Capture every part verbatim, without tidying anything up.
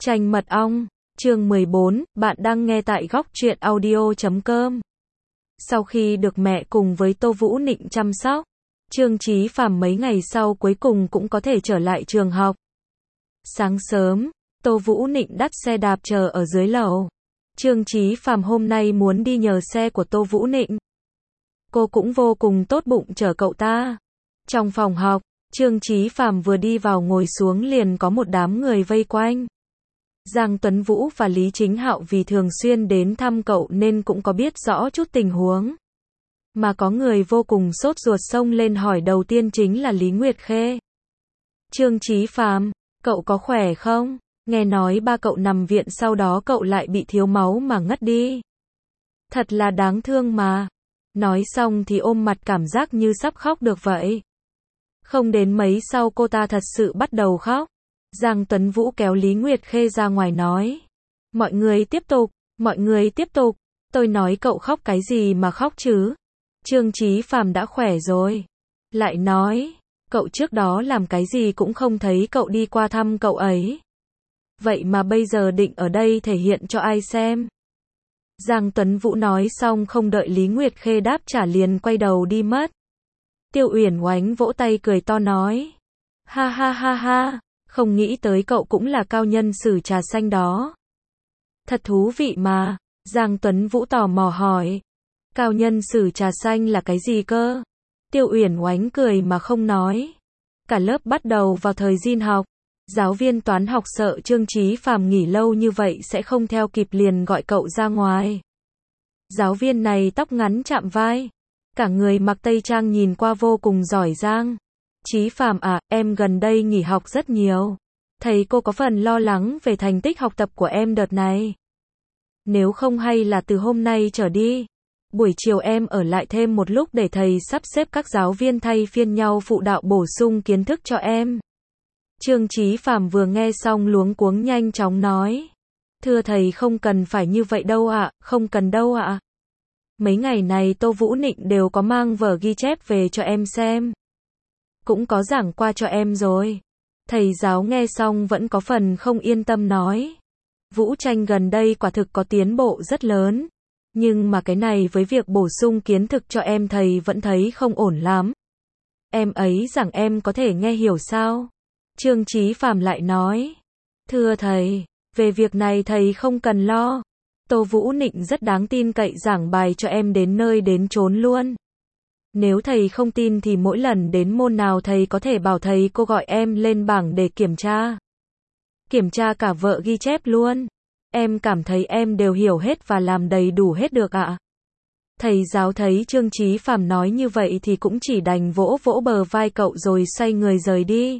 Tranh mật ong, chương mười bốn, bạn đang nghe tại góc truyện audio chấm com. Sau khi được mẹ cùng với Tô Vũ Nịnh chăm sóc, Trương Chí Phàm mấy ngày sau cuối cùng cũng có thể trở lại trường học. Sáng sớm, Tô Vũ Nịnh dắt xe đạp chờ ở dưới lầu. Trương Chí Phàm hôm nay muốn đi nhờ xe của Tô Vũ Nịnh. Cô cũng vô cùng tốt bụng chở cậu ta. Trong phòng học, Trương Chí Phàm vừa đi vào ngồi xuống liền có một đám người vây quanh. Giang Tuấn Vũ và Lý Chính Hạo vì thường xuyên đến thăm cậu nên cũng có biết rõ chút tình huống. Mà có người vô cùng sốt ruột xông lên hỏi đầu tiên chính là Lý Nguyệt Khê. Trương Chí Phàm, cậu có khỏe không? Nghe nói ba cậu nằm viện sau đó cậu lại bị thiếu máu mà ngất đi. Thật là đáng thương mà. Nói xong thì ôm mặt cảm giác như sắp khóc được vậy. Không đến mấy sau cô ta thật sự bắt đầu khóc. Giang Tuấn Vũ kéo Lý Nguyệt Khê ra ngoài nói. Mọi người tiếp tục, mọi người tiếp tục. Tôi nói cậu khóc cái gì mà khóc chứ? Trương Chí Phàm đã khỏe rồi. Lại nói, cậu trước đó làm cái gì cũng không thấy cậu đi qua thăm cậu ấy. Vậy mà bây giờ định ở đây thể hiện cho ai xem? Giang Tuấn Vũ nói xong không đợi Lý Nguyệt Khê đáp trả liền quay đầu đi mất. Tiêu Uyển Oánh vỗ tay cười to nói. Ha ha ha ha, không nghĩ tới cậu cũng là cao nhân xử trà xanh đó. Thật thú vị mà, Giang Tuấn Vũ tò mò hỏi. Cao nhân xử trà xanh là cái gì cơ? Tiêu Uyển Oánh cười mà không nói. Cả lớp bắt đầu vào thời gym học. Giáo viên toán học sợ Trương Chí Phàm nghỉ lâu như vậy sẽ không theo kịp liền gọi cậu ra ngoài. Giáo viên này tóc ngắn chạm vai. Cả người mặc tây trang nhìn qua vô cùng giỏi giang. Chí Phàm à, em gần đây nghỉ học rất nhiều. Thầy cô có phần lo lắng về thành tích học tập của em đợt này. Nếu không hay là từ hôm nay trở đi. Buổi chiều em ở lại thêm một lúc để thầy sắp xếp các giáo viên thay phiên nhau phụ đạo bổ sung kiến thức cho em. Trương Chí Phàm vừa nghe xong luống cuống nhanh chóng nói. Thưa thầy không cần phải như vậy đâu ạ, không cần đâu ạ. Mấy ngày này Tô Vũ Nịnh đều có mang vở ghi chép về cho em xem. Cũng có giảng qua cho em rồi. Thầy giáo nghe xong vẫn có phần không yên tâm nói. Vũ Tranh gần đây quả thực có tiến bộ rất lớn. Nhưng mà cái này với việc bổ sung kiến thức cho em thầy vẫn thấy không ổn lắm. Em ấy giảng em có thể nghe hiểu sao? Trương Chí Phàm lại nói. Thưa thầy, về việc này thầy không cần lo. Tô Vũ Nịnh rất đáng tin cậy giảng bài cho em đến nơi đến chốn luôn. Nếu thầy không tin thì mỗi lần đến môn nào thầy có thể bảo thầy cô gọi em lên bảng để kiểm tra. Kiểm tra cả vợ ghi chép luôn. Em cảm thấy em đều hiểu hết và làm đầy đủ hết được ạ. Thầy giáo thấy Trương Chí Phàm nói như vậy thì cũng chỉ đành vỗ vỗ bờ vai cậu rồi xoay người rời đi.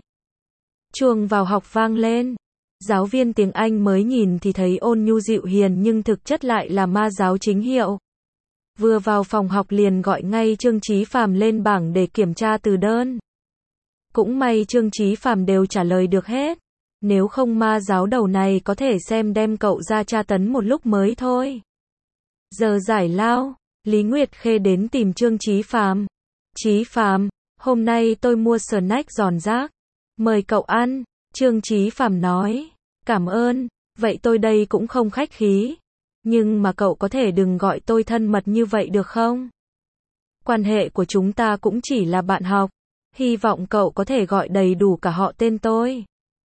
Chuông vào học vang lên. Giáo viên tiếng Anh mới nhìn thì thấy ôn nhu dịu hiền nhưng thực chất lại là ma giáo chính hiệu. Vừa vào phòng học liền gọi ngay Trương Chí Phàm lên bảng để kiểm tra từ đơn. Cũng may Trương Chí Phàm đều trả lời được hết. Nếu không ma giáo đầu này có thể xem đem cậu ra tra tấn một lúc mới thôi. Giờ giải lao, Lý Nguyệt Khê đến tìm Trương Chí Phàm. Chí Phàm, hôm nay tôi mua snack giòn rác. Mời cậu ăn, Trương Chí Phàm nói. Cảm ơn, vậy tôi đây cũng không khách khí. Nhưng mà cậu có thể đừng gọi tôi thân mật như vậy được không? Quan hệ của chúng ta cũng chỉ là bạn học. Hy vọng cậu có thể gọi đầy đủ cả họ tên tôi.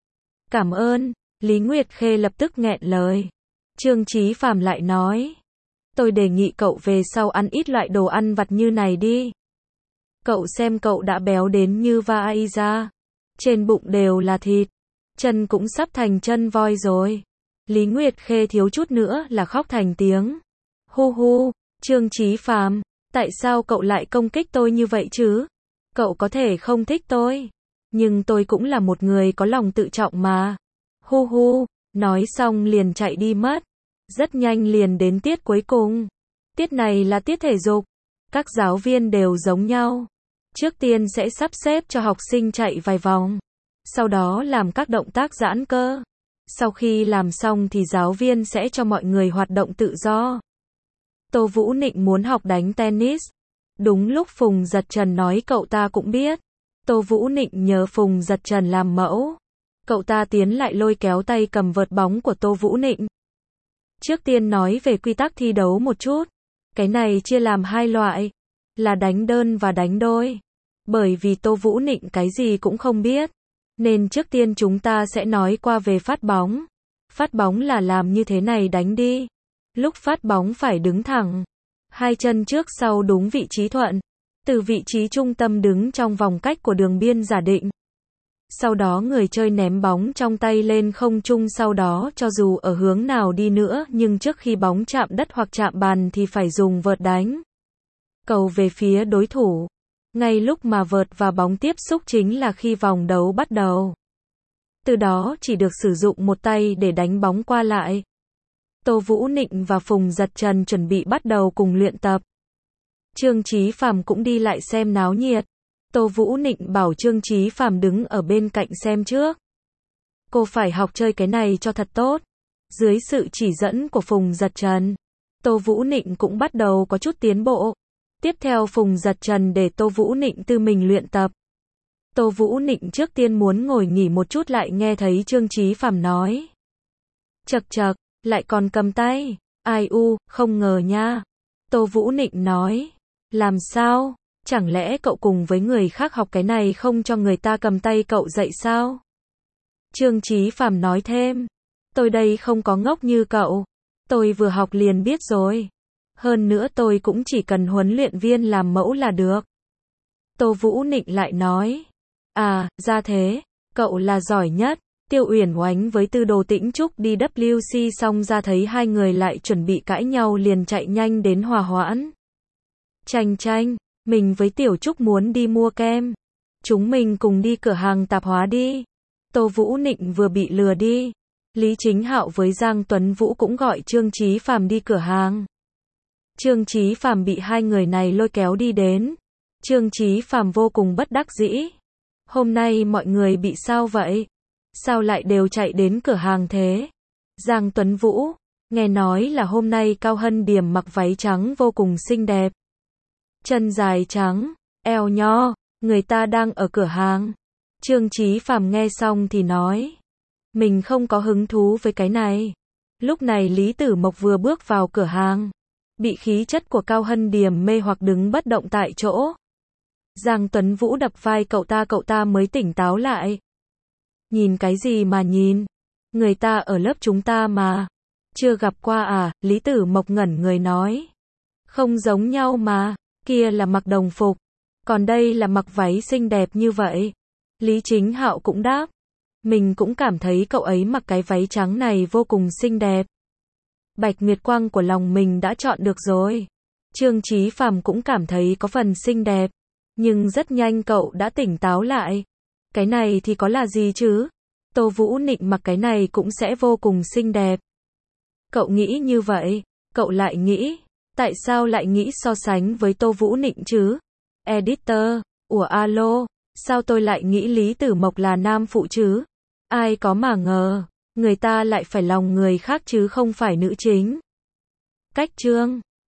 Cảm ơn, Lý Nguyệt Khê lập tức nghẹn lời. Trương Chí Phàm lại nói. Tôi đề nghị cậu về sau ăn ít loại đồ ăn vặt như này đi. Cậu xem cậu đã béo đến như vai ra. Trên bụng đều là thịt. Chân cũng sắp thành chân voi rồi. Lý Nguyệt Khê thiếu chút nữa là khóc thành tiếng. Hu hu, Trương Chí Phàm, tại sao cậu lại công kích tôi như vậy chứ? Cậu có thể không thích tôi. Nhưng tôi cũng là một người có lòng tự trọng mà. Hu hu, nói xong liền chạy đi mất. Rất nhanh liền đến tiết cuối cùng. Tiết này là tiết thể dục. Các giáo viên đều giống nhau. Trước tiên sẽ sắp xếp cho học sinh chạy vài vòng. Sau đó làm các động tác giãn cơ. Sau khi làm xong thì giáo viên sẽ cho mọi người hoạt động tự do. Tô Vũ Nịnh muốn học đánh tennis. Đúng lúc Phùng Dật Trần nói cậu ta cũng biết. Tô Vũ Nịnh nhờ Phùng Dật Trần làm mẫu. Cậu ta tiến lại lôi kéo tay cầm vợt bóng của Tô Vũ Nịnh. Trước tiên nói về quy tắc thi đấu một chút. Cái này chia làm hai loại, là đánh đơn và đánh đôi. Bởi vì Tô Vũ Nịnh cái gì cũng không biết, nên trước tiên chúng ta sẽ nói qua về phát bóng. Phát bóng là làm như thế này đánh đi. Lúc phát bóng phải đứng thẳng, hai chân trước sau đúng vị trí thuận, từ vị trí trung tâm đứng trong vòng cách của đường biên giả định. Sau đó người chơi ném bóng trong tay lên không trung, sau đó cho dù ở hướng nào đi nữa nhưng trước khi bóng chạm đất hoặc chạm bàn thì phải dùng vợt đánh cầu về phía đối thủ. Ngay lúc mà vợt và bóng tiếp xúc chính là khi vòng đấu bắt đầu. Từ đó chỉ được sử dụng một tay để đánh bóng qua lại. Tô Vũ Nịnh và Phùng Dật Trần chuẩn bị bắt đầu cùng luyện tập. Trương Chí Phàm cũng đi lại xem náo nhiệt. Tô Vũ Nịnh bảo Trương Chí Phàm đứng ở bên cạnh xem trước. Cô phải học chơi cái này cho thật tốt. Dưới sự chỉ dẫn của Phùng Dật Trần, Tô Vũ Nịnh cũng bắt đầu có chút tiến bộ. Tiếp theo Phùng Dật Trần để Tô Vũ Nịnh tự mình luyện tập. Tô Vũ Nịnh trước tiên muốn ngồi nghỉ một chút, lại nghe thấy Trương Chí Phàm nói. Chậc chậc, lại còn cầm tay. Ai u, không ngờ nha. Tô Vũ Nịnh nói. Làm sao? Chẳng lẽ cậu cùng với người khác học cái này không cho người ta cầm tay cậu dạy sao? Trương Chí Phàm nói thêm. Tôi đây không có ngốc như cậu. Tôi vừa học liền biết rồi. Hơn nữa tôi cũng chỉ cần huấn luyện viên làm mẫu là được. Tô Vũ Nịnh lại nói. À, ra thế. Cậu là giỏi nhất. Tiêu Uyển Oánh với Tư Đồ Tĩnh Trúc đi W C xong ra thấy hai người lại chuẩn bị cãi nhau liền chạy nhanh đến hòa hoãn. Tranh tranh, mình với Tiểu Trúc muốn đi mua kem. Chúng mình cùng đi cửa hàng tạp hóa đi. Tô Vũ Nịnh vừa bị lừa đi. Lý Chính Hạo với Giang Tuấn Vũ cũng gọi Trương Chí Phàm đi cửa hàng. Trương Chí Phàm bị hai người này lôi kéo đi đến. Trương Chí Phàm vô cùng bất đắc dĩ. Hôm nay mọi người bị sao vậy? Sao lại đều chạy đến cửa hàng thế? Giang Tuấn Vũ, nghe nói là hôm nay Cao Hân Điểm mặc váy trắng vô cùng xinh đẹp. Chân dài trắng, eo nho, người ta đang ở cửa hàng. Trương Chí Phàm nghe xong thì nói. Mình không có hứng thú với cái này. Lúc này Lý Tử Mộc vừa bước vào cửa hàng. Bị khí chất của Cao Hân Điểm mê hoặc đứng bất động tại chỗ. Giang Tuấn Vũ đập vai cậu ta, cậu ta mới tỉnh táo lại. Nhìn cái gì mà nhìn? Người ta ở lớp chúng ta mà. Chưa gặp qua à? Lý Tử Mộc ngẩn người nói. Không giống nhau mà. Kia là mặc đồng phục. Còn đây là mặc váy xinh đẹp như vậy. Lý Chính Hạo cũng đáp. Mình cũng cảm thấy cậu ấy mặc cái váy trắng này vô cùng xinh đẹp. Bạch Nguyệt Quang của lòng mình đã chọn được rồi. Trương Chí Phàm cũng cảm thấy có phần xinh đẹp. Nhưng rất nhanh cậu đã tỉnh táo lại. Cái này thì có là gì chứ? Tô Vũ Nịnh mặc cái này cũng sẽ vô cùng xinh đẹp. Cậu nghĩ như vậy, cậu lại nghĩ. Tại sao lại nghĩ so sánh với Tô Vũ Nịnh chứ? Editor, ủa alo, sao tôi lại nghĩ Lý Tử Mộc là nam phụ chứ? Ai có mà ngờ, người ta lại phải lòng người khác chứ không phải nữ chính. Cách chương